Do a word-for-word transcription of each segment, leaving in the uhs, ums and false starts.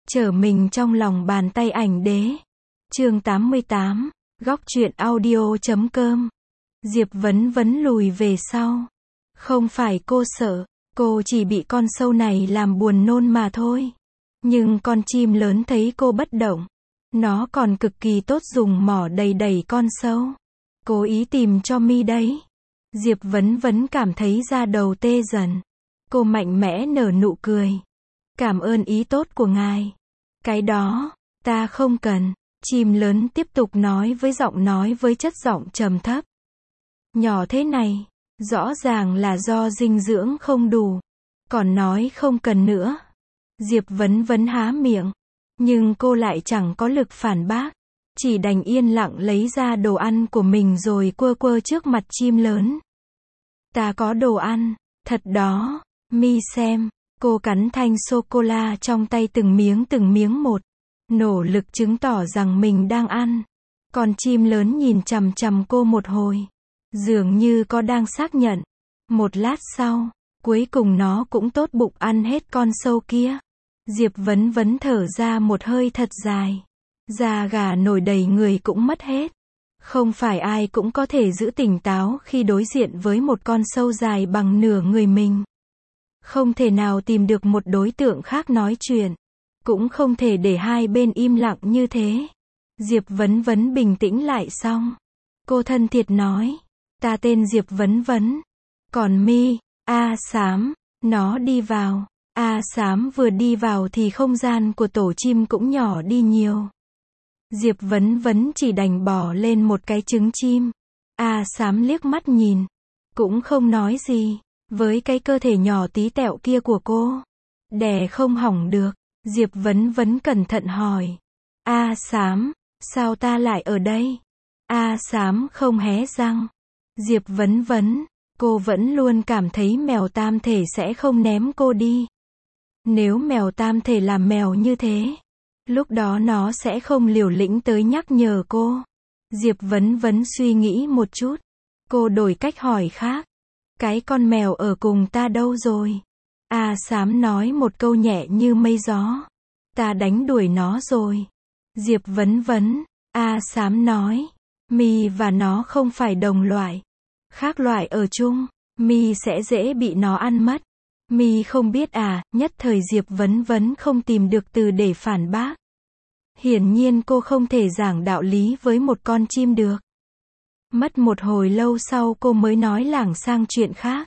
Trở mình trong lòng bàn tay ảnh đế. Chương tám mươi tám, góc truyện audio chấm com. Diệp Vấn Vấn lùi về sau. Không phải cô sợ, cô chỉ bị con sâu này làm buồn nôn mà thôi. Nhưng con chim lớn thấy cô bất động, nó còn cực kỳ tốt dùng mỏ đầy đẩy con sâu. Cố ý tìm cho mi đấy. Diệp Vấn Vấn cảm thấy da đầu tê dần. Cô mạnh mẽ nở nụ cười. Cảm ơn ý tốt của ngài. Cái đó, ta không cần. Chim lớn tiếp tục nói với giọng nói với chất giọng trầm thấp. Nhỏ thế này, rõ ràng là do dinh dưỡng không đủ. Còn nói không cần nữa. Diệp Vấn Vấn há miệng. Nhưng cô lại chẳng có lực phản bác. Chỉ đành yên lặng lấy ra đồ ăn của mình rồi quơ quơ trước mặt chim lớn. Ta có đồ ăn, thật đó, mi xem. Cô cắn thanh sô-cô-la trong tay từng miếng từng miếng một. Nỗ lực chứng tỏ rằng mình đang ăn. Con chim lớn nhìn chằm chằm cô một hồi. Dường như có đang xác nhận. Một lát sau, cuối cùng nó cũng tốt bụng ăn hết con sâu kia. Diệp Vấn Vấn thở ra một hơi thật dài. Da gà nổi đầy người cũng mất hết. Không phải ai cũng có thể giữ tỉnh táo khi đối diện với một con sâu dài bằng nửa người mình. Không thể nào tìm được một đối tượng khác nói chuyện. Cũng không thể để hai bên im lặng như thế. Diệp Vấn Vấn bình tĩnh lại xong. Cô thân thiệt nói. Ta tên Diệp Vấn Vấn. Còn mi, A Xám, nó đi vào. A Xám vừa đi vào thì không gian của tổ chim cũng nhỏ đi nhiều. Diệp Vấn Vấn chỉ đành bỏ lên một cái trứng chim. A Xám liếc mắt nhìn. Cũng không nói gì. Với cái cơ thể nhỏ tí tẹo kia của cô. Đẻ không hỏng được. Diệp Vấn Vấn cẩn thận hỏi. A Xám, sao ta lại ở đây? A Xám không hé răng. Diệp Vấn Vấn, cô vẫn luôn cảm thấy mèo tam thể sẽ không ném cô đi. Nếu mèo tam thể làm mèo như thế, lúc đó nó sẽ không liều lĩnh tới nhắc nhở cô. Diệp Vấn Vấn suy nghĩ một chút. Cô đổi cách hỏi khác. Cái con mèo ở cùng ta đâu rồi? A Xám nói một câu nhẹ như mây gió. Ta đánh đuổi nó rồi. Diệp Vấn Vấn, A Xám nói. Mi và nó không phải đồng loại. Khác loại ở chung, mi sẽ dễ bị nó ăn mất. Mi không biết à, nhất thời Diệp Vấn Vấn không tìm được từ để phản bác. Hiển nhiên cô không thể giảng đạo lý với một con chim được. Mất một hồi lâu sau cô mới nói lảng sang chuyện khác.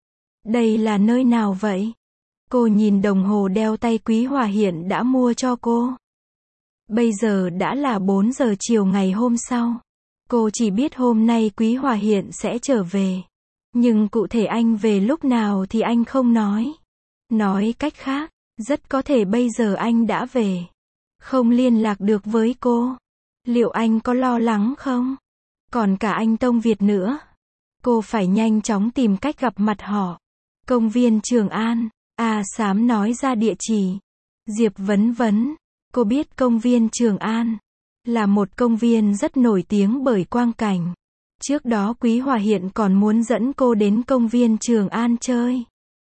Đây là nơi nào vậy? Cô nhìn đồng hồ đeo tay Quý Hòa Hiện đã mua cho cô. Bây giờ đã là bốn giờ chiều ngày hôm sau. Cô chỉ biết hôm nay Quý Hòa Hiện sẽ trở về. Nhưng cụ thể anh về lúc nào thì anh không nói. Nói cách khác, rất có thể bây giờ anh đã về. Không liên lạc được với cô. Liệu anh có lo lắng không? Còn cả anh Tông Việt nữa. Cô phải nhanh chóng tìm cách gặp mặt họ. Công viên Trường An. A Xám nói ra địa chỉ. Diệp Vấn Vấn. Cô biết công viên Trường An là một công viên rất nổi tiếng bởi quang cảnh. Trước đó Quý Hòa Hiện còn muốn dẫn cô đến công viên Trường An chơi.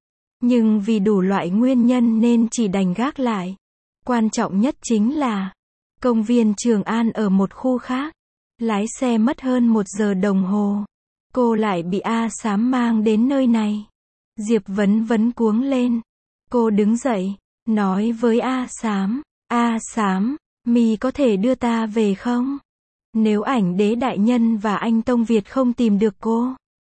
Nhưng vì đủ loại nguyên nhân nên chỉ đành gác lại. Quan trọng nhất chính là công viên Trường An ở một khu khác. Lái xe mất hơn một giờ đồng hồ. Cô lại bị A Xám mang đến nơi này. Diệp Vấn Vấn cuống lên. Cô đứng dậy, nói với A Xám. A Xám, mi có thể đưa ta về không? Nếu ảnh đế đại nhân và anh Tông Việt không tìm được cô.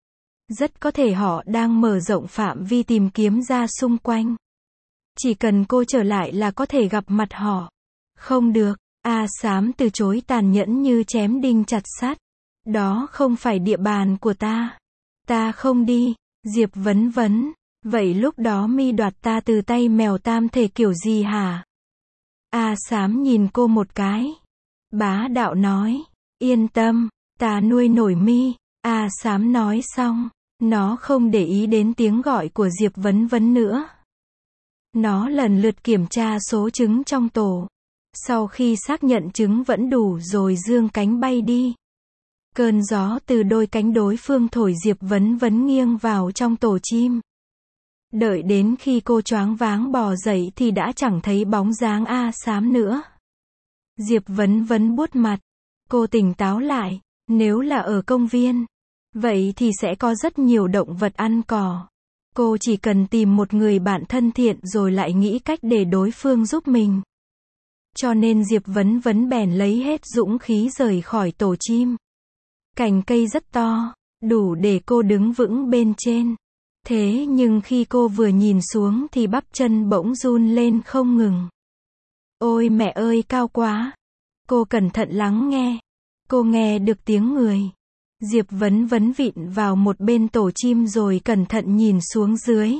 Rất có thể họ đang mở rộng phạm vi tìm kiếm ra xung quanh. Chỉ cần cô trở lại là có thể gặp mặt họ. Không được. A Xám từ chối tàn nhẫn như chém đinh chặt sắt. Đó không phải địa bàn của ta. Ta không đi. Diệp Vấn Vấn. Vậy lúc đó mi đoạt ta từ tay mèo tam thể kiểu gì hả? A Xám nhìn cô một cái. Bá đạo nói. Yên tâm, ta nuôi nổi mi. A Xám nói xong. Nó không để ý đến tiếng gọi của Diệp Vấn Vấn nữa. Nó lần lượt kiểm tra số trứng trong tổ. Sau khi xác nhận trứng vẫn đủ rồi dương cánh bay đi. Cơn gió từ đôi cánh đối phương thổi Diệp Vấn Vấn nghiêng vào trong tổ chim. Đợi đến khi cô choáng váng bò dậy thì đã chẳng thấy bóng dáng A Xám nữa. Diệp Vấn Vấn buốt mặt. Cô tỉnh táo lại. Nếu là ở công viên, vậy thì sẽ có rất nhiều động vật ăn cỏ. Cô chỉ cần tìm một người bạn thân thiện rồi lại nghĩ cách để đối phương giúp mình. Cho nên Diệp Vấn Vấn bèn lấy hết dũng khí rời khỏi tổ chim. Cành cây rất to, đủ để cô đứng vững bên trên. Thế nhưng khi cô vừa nhìn xuống thì bắp chân bỗng run lên không ngừng. Ôi mẹ ơi, cao quá! Cô cẩn thận lắng nghe. Cô nghe được tiếng người. Diệp Vấn Vấn vịn vào một bên tổ chim rồi cẩn thận nhìn xuống dưới.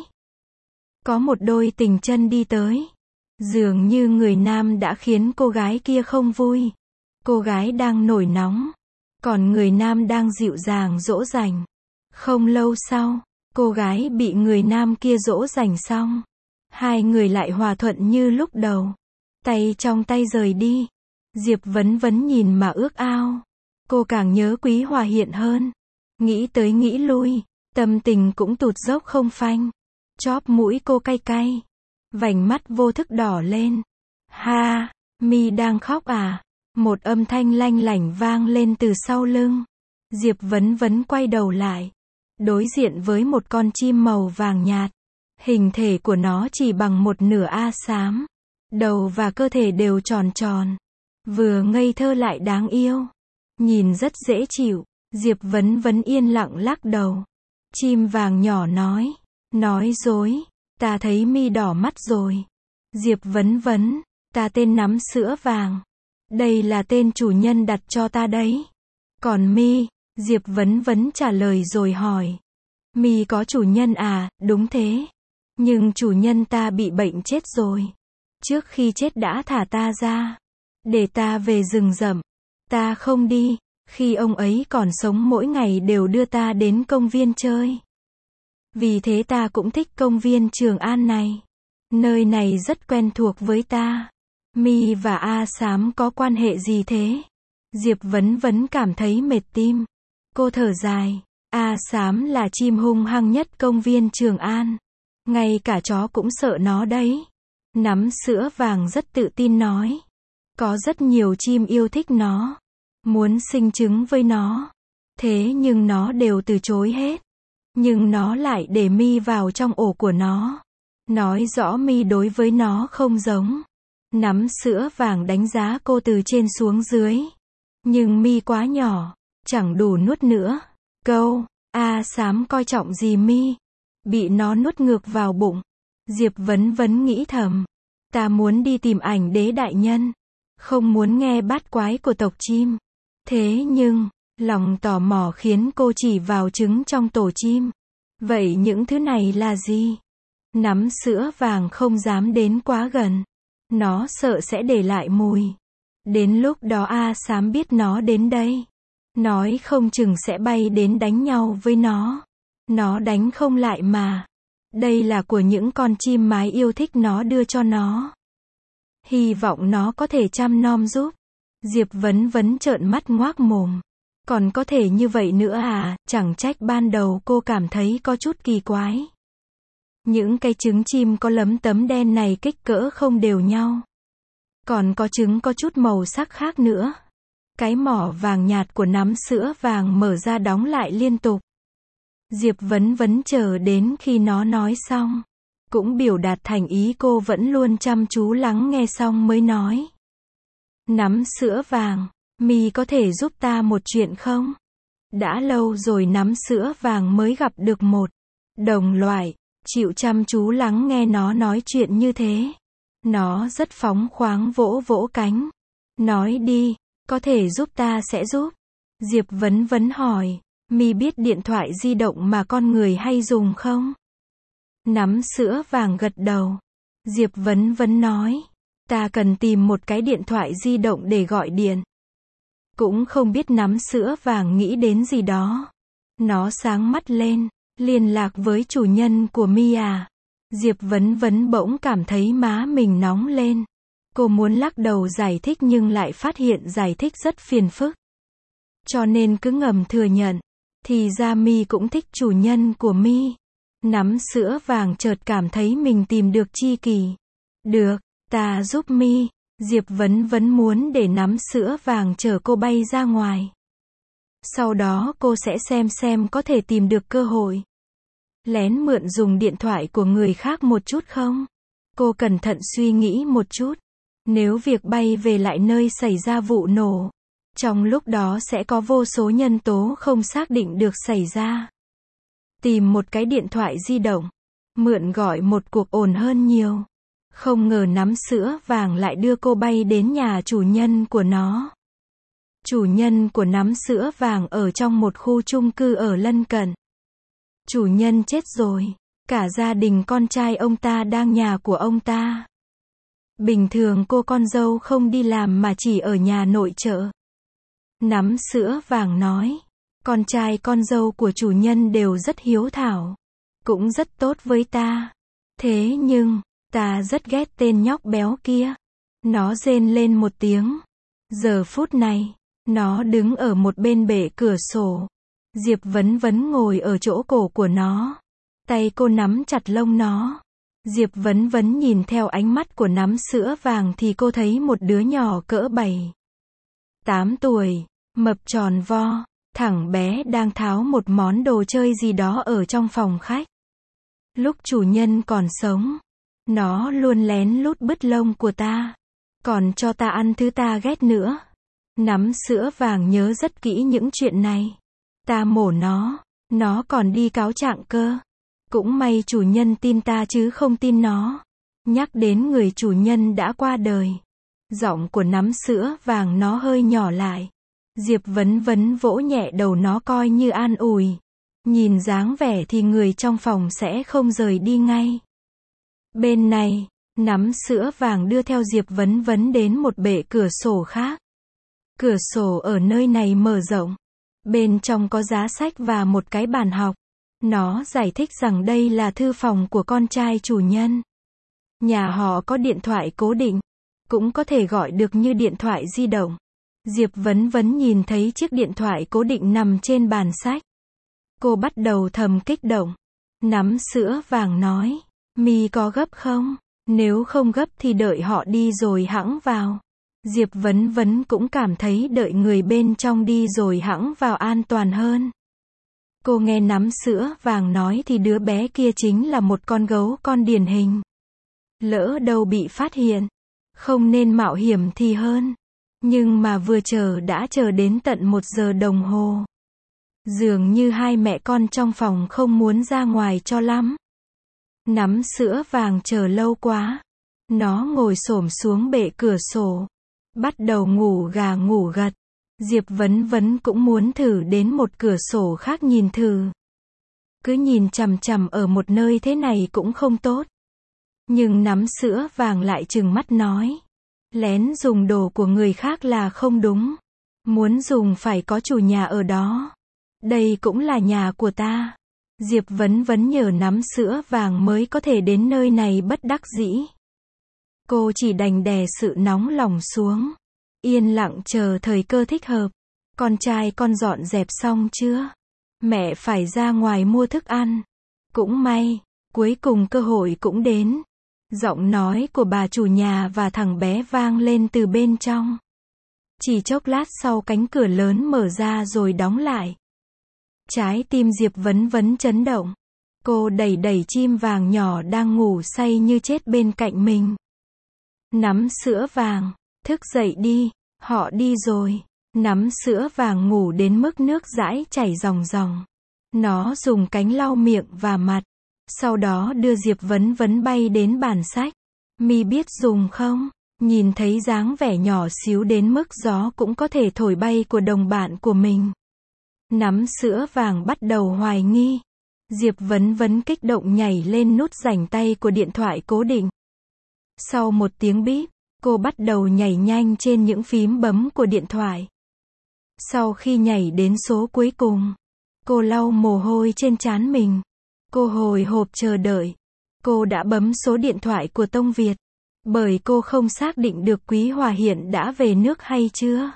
Có một đôi tình chân đi tới. Dường như người nam đã khiến cô gái kia không vui. Cô gái đang nổi nóng, còn người nam đang dịu dàng dỗ dành. Không lâu sau, cô gái bị người nam kia dỗ dành xong, hai người lại hòa thuận như lúc đầu. Tay trong tay rời đi. Diệp Vấn Vấn nhìn mà ước ao. Cô càng nhớ Quý Hòa Hiện hơn. Nghĩ tới nghĩ lui, tâm tình cũng tụt dốc không phanh. Chóp mũi cô cay cay. Vành mắt vô thức đỏ lên. Ha, mi đang khóc à? Một âm thanh lanh lảnh vang lên từ sau lưng. Diệp Vấn Vấn quay đầu lại. Đối diện với một con chim màu vàng nhạt. Hình thể của nó chỉ bằng một nửa A Xám. Đầu và cơ thể đều tròn tròn. Vừa ngây thơ lại đáng yêu. Nhìn rất dễ chịu. Diệp Vấn Vấn yên lặng lắc đầu. Chim vàng nhỏ nói. Nói dối. Ta thấy mi đỏ mắt rồi. Diệp Vấn Vấn. Ta tên Nắm Sữa Vàng. Đây là tên chủ nhân đặt cho ta đấy. Còn mi? Diệp Vấn Vấn trả lời rồi hỏi. Mi có chủ nhân à? Đúng thế. Nhưng chủ nhân ta bị bệnh chết rồi. Trước khi chết đã thả ta ra. Để ta về rừng rậm. Ta không đi. Khi ông ấy còn sống mỗi ngày đều đưa ta đến công viên chơi. Vì thế ta cũng thích công viên Trường An này. Nơi này rất quen thuộc với ta. Mi và A Xám có quan hệ gì thế? Diệp Vấn Vấn cảm thấy mệt tim. Cô thở dài. A Xám là chim hung hăng nhất công viên Trường An. Ngay cả chó cũng sợ nó đấy. Nắm Sữa Vàng rất tự tin nói. Có rất nhiều chim yêu thích nó. Muốn sinh trứng với nó. Thế nhưng nó đều từ chối hết. Nhưng nó lại để mi vào trong ổ của nó. Nói rõ mi đối với nó không giống. Nắm Sữa Vàng đánh giá cô từ trên xuống dưới. Nhưng mi quá nhỏ. Chẳng đủ nuốt nữa. Câu, A Xám coi trọng gì mi? Bị nó nuốt ngược vào bụng. Diệp Vấn Vấn nghĩ thầm. Ta muốn đi tìm Ảnh Đế đại nhân. Không muốn nghe bát quái của tộc chim. Thế nhưng, lòng tò mò khiến cô chỉ vào trứng trong tổ chim. Vậy những thứ này là gì? Nắm Sữa Vàng không dám đến quá gần. Nó sợ sẽ để lại mùi. Đến lúc đó A Xám biết nó đến đây. Nói không chừng sẽ bay đến đánh nhau với nó. Nó đánh không lại mà. Đây là của những con chim mái yêu thích nó đưa cho nó. Hy vọng nó có thể chăm nom giúp. Diệp Vấn Vấn trợn mắt ngoác mồm. Còn có thể như vậy nữa à? Chẳng trách ban đầu cô cảm thấy có chút kỳ quái. Những cái trứng chim có lấm tấm đen này kích cỡ không đều nhau. Còn có trứng có chút màu sắc khác nữa. Cái mỏ vàng nhạt của Nắm Sữa Vàng mở ra đóng lại liên tục. Diệp Vấn Vấn chờ đến khi nó nói xong. Cũng biểu đạt thành ý cô vẫn luôn chăm chú lắng nghe xong mới nói. Nắm Sữa Vàng, mi có thể giúp ta một chuyện không? Đã lâu rồi Nắm Sữa Vàng mới gặp được một đồng loại, chịu chăm chú lắng nghe nó nói chuyện như thế. Nó rất phóng khoáng vỗ vỗ cánh. Nói đi, có thể giúp ta sẽ giúp. Diệp Vấn Vấn hỏi, mi biết điện thoại di động mà con người hay dùng không? Nắm Sữa Vàng gật đầu. Diệp Vấn Vấn nói, ta cần tìm một cái điện thoại di động để gọi điện. Cũng không biết Nắm Sữa Vàng nghĩ đến gì đó. Nó sáng mắt lên, liên lạc với chủ nhân của mi à? Diệp Vấn Vấn bỗng cảm thấy má mình nóng lên. Cô muốn lắc đầu giải thích nhưng lại phát hiện giải thích rất phiền phức. Cho nên cứ ngầm thừa nhận. Thì ra mi cũng thích chủ nhân của mi. Nắm sữa vàng chợt cảm thấy mình tìm được tri kỷ. Được, ta giúp mi. Diệp Vấn Vấn muốn để nắm sữa vàng chở cô bay ra ngoài. Sau đó cô sẽ xem xem có thể tìm được cơ hội. Lén mượn dùng điện thoại của người khác một chút không? Cô cẩn thận suy nghĩ một chút. Nếu việc bay về lại nơi xảy ra vụ nổ, trong lúc đó sẽ có vô số nhân tố không xác định được xảy ra. Tìm một cái điện thoại di động, mượn gọi một cuộc ổn hơn nhiều. Không ngờ nắm sữa vàng lại đưa cô bay đến nhà chủ nhân của nó. Chủ nhân của nắm sữa vàng ở trong một khu chung cư ở lân cận. Chủ nhân chết rồi, cả gia đình con trai ông ta đang nhà của ông ta. Bình thường cô con dâu không đi làm mà chỉ ở nhà nội trợ. Nắm sữa vàng nói, con trai con dâu của chủ nhân đều rất hiếu thảo, cũng rất tốt với ta. Thế nhưng, ta rất ghét tên nhóc béo kia. Nó rên lên một tiếng. Giờ phút này, nó đứng ở một bên bệ cửa sổ. Diệp Vấn Vấn ngồi ở chỗ cổ của nó. Tay cô nắm chặt lông nó. Diệp Vấn Vấn nhìn theo ánh mắt của nắm sữa vàng thì cô thấy một đứa nhỏ cỡ bảy, tám tuổi, mập tròn vo, thằng bé đang tháo một món đồ chơi gì đó ở trong phòng khách. Lúc chủ nhân còn sống, nó luôn lén lút bứt lông của ta, còn cho ta ăn thứ ta ghét nữa. Nắm sữa vàng nhớ rất kỹ những chuyện này. Ta mổ nó, nó còn đi cáo trạng cơ. Cũng may chủ nhân tin ta chứ không tin nó. Nhắc đến người chủ nhân đã qua đời, giọng của nắm sữa vàng nó hơi nhỏ lại. Diệp Vấn Vấn vỗ nhẹ đầu nó coi như an ủi. Nhìn dáng vẻ thì người trong phòng sẽ không rời đi ngay. Bên này, nắm sữa vàng đưa theo Diệp Vấn Vấn đến một bệ cửa sổ khác. Cửa sổ ở nơi này mở rộng. Bên trong có giá sách và một cái bàn học. Nó giải thích rằng đây là thư phòng của con trai chủ nhân. Nhà họ có điện thoại cố định, cũng có thể gọi được như điện thoại di động. Diệp Vấn Vấn nhìn thấy chiếc điện thoại cố định nằm trên bàn sách. Cô bắt đầu thầm kích động. Nắm sữa vàng nói, mi có gấp không? Nếu không gấp thì đợi họ đi rồi hẵng vào. Diệp Vấn Vấn cũng cảm thấy đợi người bên trong đi rồi hẵng vào an toàn hơn. Cô nghe nắm sữa vàng nói thì đứa bé kia chính là một con gấu con điển hình. Lỡ đâu bị phát hiện, không nên mạo hiểm thì hơn. Nhưng mà vừa chờ đã chờ đến tận một giờ đồng hồ. Dường như hai mẹ con trong phòng không muốn ra ngoài cho lắm. Nắm sữa vàng chờ lâu quá. Nó ngồi xổm xuống bệ cửa sổ, bắt đầu ngủ gà ngủ gật. Diệp Vấn Vấn cũng muốn thử đến một cửa sổ khác nhìn thử. Cứ nhìn chằm chằm ở một nơi thế này cũng không tốt. Nhưng nắm sữa vàng lại trừng mắt nói, lén dùng đồ của người khác là không đúng. Muốn dùng phải có chủ nhà ở đó. Đây cũng là nhà của ta. Diệp Vấn Vấn nhờ nắm sữa vàng mới có thể đến nơi này bất đắc dĩ. Cô chỉ đành đè sự nóng lòng xuống. Yên lặng chờ thời cơ thích hợp. Con trai con dọn dẹp xong chưa? Mẹ phải ra ngoài mua thức ăn. Cũng may, cuối cùng cơ hội cũng đến. Giọng nói của bà chủ nhà và thằng bé vang lên từ bên trong. Chỉ chốc lát sau cánh cửa lớn mở ra rồi đóng lại. Trái tim Diệp Vấn Vấn chấn động. Cô đẩy đẩy chim vàng nhỏ đang ngủ say như chết bên cạnh mình. Nắm sữa vàng, thức dậy đi, họ đi rồi. Nắm sữa vàng ngủ đến mức nước dãi chảy ròng ròng. Nó dùng cánh lau miệng và mặt. Sau đó đưa Diệp Vấn Vấn bay đến bàn sách. Mi biết dùng không? Nhìn thấy dáng vẻ nhỏ xíu đến mức gió cũng có thể thổi bay của đồng bạn của mình. Nắm sữa vàng bắt đầu hoài nghi. Diệp Vấn Vấn kích động nhảy lên nút rảnh tay của điện thoại cố định. Sau một tiếng bíp, cô bắt đầu nhảy nhanh trên những phím bấm của điện thoại. Sau khi nhảy đến số cuối cùng, cô lau mồ hôi trên trán mình. Cô hồi hộp chờ đợi. Cô đã bấm số điện thoại của Tông Việt. Bởi cô không xác định được Quý Hòa hiện đã về nước hay chưa.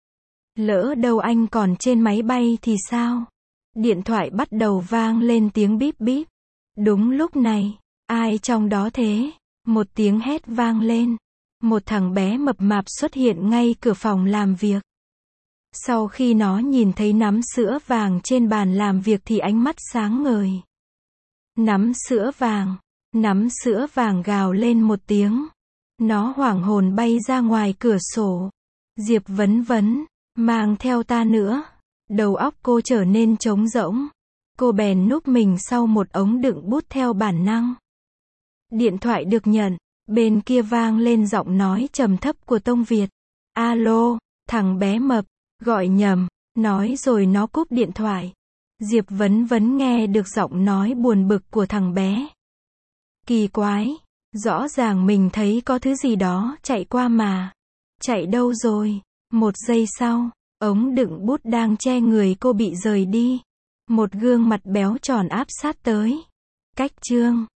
Lỡ đâu anh còn trên máy bay thì sao? Điện thoại bắt đầu vang lên tiếng bíp bíp. Đúng lúc này, ai trong đó thế? Một tiếng hét vang lên. Một thằng bé mập mạp xuất hiện ngay cửa phòng làm việc. Sau khi nó nhìn thấy nắm sữa vàng trên bàn làm việc thì ánh mắt sáng ngời. Nắm sữa vàng, nắm sữa vàng gào lên một tiếng. Nó hoảng hồn bay ra ngoài cửa sổ. Diệp Vấn Vấn, mang theo ta nữa. Đầu óc cô trở nên trống rỗng. Cô bèn núp mình sau một ống đựng bút theo bản năng. Điện thoại được nhận, bên kia vang lên giọng nói trầm thấp của Tông Việt. Alo, thằng bé mập, gọi nhầm, nói rồi nó cúp điện thoại. Diệp Vấn Vấn nghe được giọng nói buồn bực của thằng bé. Kỳ quái, rõ ràng mình thấy có thứ gì đó chạy qua mà. Chạy đâu rồi? Một giây sau, ống đựng bút đang che người cô bị rời đi. Một gương mặt béo tròn áp sát tới. Cách chương